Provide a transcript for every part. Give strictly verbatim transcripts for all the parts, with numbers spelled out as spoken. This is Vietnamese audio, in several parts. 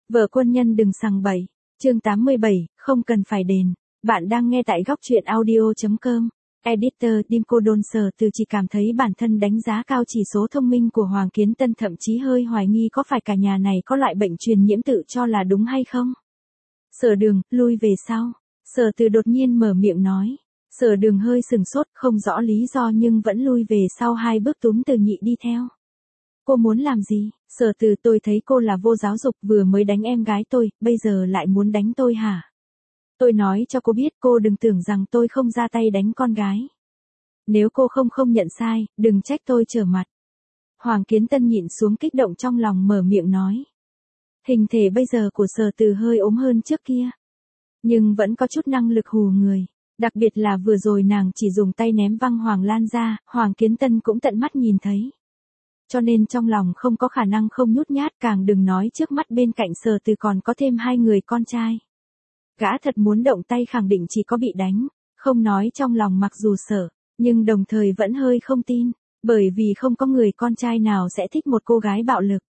Vợ quân nhân đừng sằng bậy. Chương tám mươi bảy, không cần phải đền. Bạn đang nghe tại góc truyện audio chấm com. Editor Dimco Đôn Sở Từ chỉ cảm thấy bản thân đánh giá cao chỉ số thông minh của Hoàng Kiến Tân, thậm chí hơi hoài nghi có phải cả nhà này có loại bệnh truyền nhiễm tự cho là đúng hay không. Sở Đường, lui về sau. Sở Từ đột nhiên mở miệng nói. Sở Đường hơi sừng sốt, không rõ lý do nhưng vẫn lui về sau hai bước, túm Từ Nhị đi theo. Cô muốn làm gì? Sở Từ, tôi thấy cô là vô giáo dục, vừa mới đánh em gái tôi, bây giờ lại muốn đánh tôi hả? Tôi nói cho cô biết, cô đừng tưởng rằng tôi không ra tay đánh con gái. Nếu cô không không nhận sai, đừng trách tôi trở mặt. Hoàng Kiến Tân nhịn xuống kích động trong lòng, mở miệng nói. Hình thể bây giờ của Sở Từ hơi ốm hơn trước kia, nhưng vẫn có chút năng lực hù người. Đặc biệt là vừa rồi nàng chỉ dùng tay ném văng Hoàng Lan ra, Hoàng Kiến Tân cũng tận mắt nhìn thấy. Cho nên trong lòng không có khả năng không nhút nhát, càng đừng nói trước mắt bên cạnh Sở Từ còn có thêm hai người con trai. Gã thật muốn động tay khẳng định chỉ có bị đánh, không nói trong lòng mặc dù sợ, nhưng đồng thời vẫn hơi không tin, bởi vì không có người con trai nào sẽ thích một cô gái bạo lực.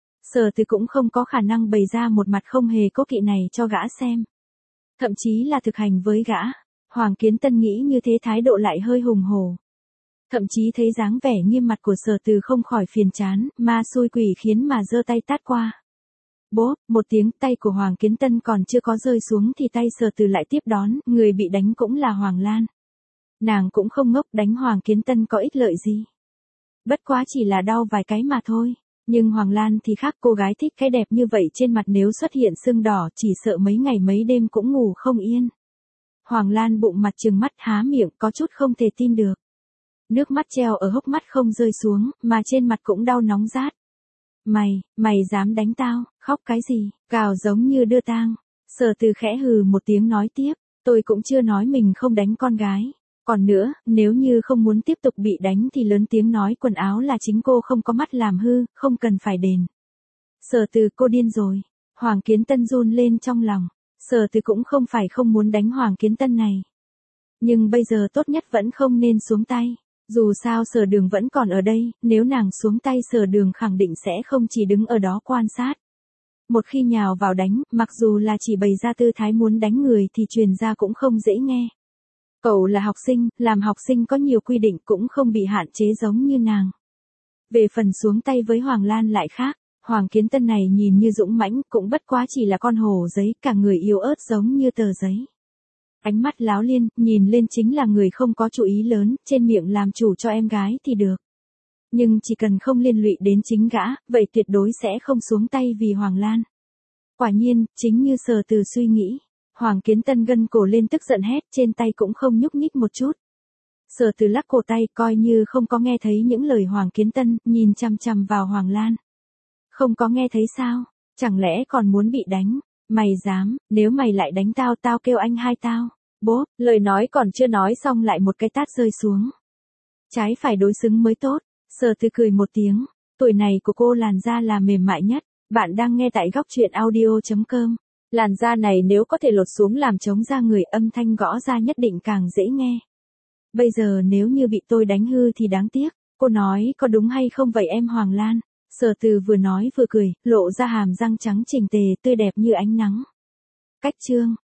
Sở Từ cũng không có khả năng bày ra một mặt không hề cố kỵ này cho gã xem. Thậm chí là thực hành với gã, Hoàng Kiến Tân nghĩ như thế thái độ lại hơi hùng hổ. Thậm chí thấy dáng vẻ nghiêm mặt của Sở Từ không khỏi phiền chán, ma xui quỷ khiến mà giơ tay tát qua. Bốp, một tiếng, tay của Hoàng Kiến Tân còn chưa có rơi xuống thì tay Sở Từ lại tiếp đón, người bị đánh cũng là Hoàng Lan. Nàng cũng không ngốc, đánh Hoàng Kiến Tân có ích lợi gì. Bất quá chỉ là đau vài cái mà thôi, nhưng Hoàng Lan thì khác, cô gái thích cái đẹp như vậy trên mặt nếu xuất hiện sưng đỏ chỉ sợ mấy ngày mấy đêm cũng ngủ không yên. Hoàng Lan bụng mặt trừng mắt há miệng, có chút không thể tin được. Nước mắt treo ở hốc mắt không rơi xuống, mà trên mặt cũng đau nóng rát. Mày, mày dám đánh tao, khóc cái gì, gào giống như đưa tang. Sở Từ khẽ hừ một tiếng nói tiếp, tôi cũng chưa nói mình không đánh con gái. Còn nữa, nếu như không muốn tiếp tục bị đánh thì lớn tiếng nói quần áo là chính cô không có mắt làm hư, không cần phải đền. Sở Từ, cô điên rồi. Hoàng Kiến Tân run lên trong lòng. Sở Từ cũng không phải không muốn đánh Hoàng Kiến Tân này. Nhưng bây giờ tốt nhất vẫn không nên xuống tay. Dù sao Sở Đường vẫn còn ở đây, nếu nàng xuống tay Sở Đường khẳng định sẽ không chỉ đứng ở đó quan sát. Một khi nhào vào đánh, mặc dù là chỉ bày ra tư thái muốn đánh người thì truyền ra cũng không dễ nghe. Cậu là học sinh, làm học sinh có nhiều quy định cũng không bị hạn chế giống như nàng. Về phần xuống tay với Hoàng Lan lại khác, Hoàng Kiến Tân này nhìn như dũng mãnh cũng bất quá chỉ là con hổ giấy, cả người yếu ớt giống như tờ giấy. Ánh mắt láo liên, nhìn lên chính là người không có chủ ý lớn, trên miệng làm chủ cho em gái thì được. Nhưng chỉ cần không liên lụy đến chính gã, vậy tuyệt đối sẽ không xuống tay vì Hoàng Lan. Quả nhiên, chính như Sở Từ suy nghĩ, Hoàng Kiến Tân gân cổ lên tức giận hét, trên tay cũng không nhúc nhích một chút. Sở Từ lắc cổ tay coi như không có nghe thấy những lời Hoàng Kiến Tân, nhìn chằm chằm vào Hoàng Lan. Không có nghe thấy sao, chẳng lẽ còn muốn bị đánh, mày dám, nếu mày lại đánh tao tao kêu anh hai tao. Bố, lời nói còn chưa nói xong lại một cái tát rơi xuống. Trái phải đối xứng mới tốt. Sở Từ cười một tiếng, tuổi này của cô làn da là mềm mại nhất. Bạn đang nghe tại góc truyện audio chấm com. Làn da này nếu có thể lột xuống làm chống da người, âm thanh gõ ra nhất định càng dễ nghe. Bây giờ nếu như bị tôi đánh hư thì đáng tiếc. Cô nói có đúng hay không vậy em Hoàng Lan? Sở Từ vừa nói vừa cười, lộ ra hàm răng trắng chỉnh tề, tươi đẹp như ánh nắng. Cách chương.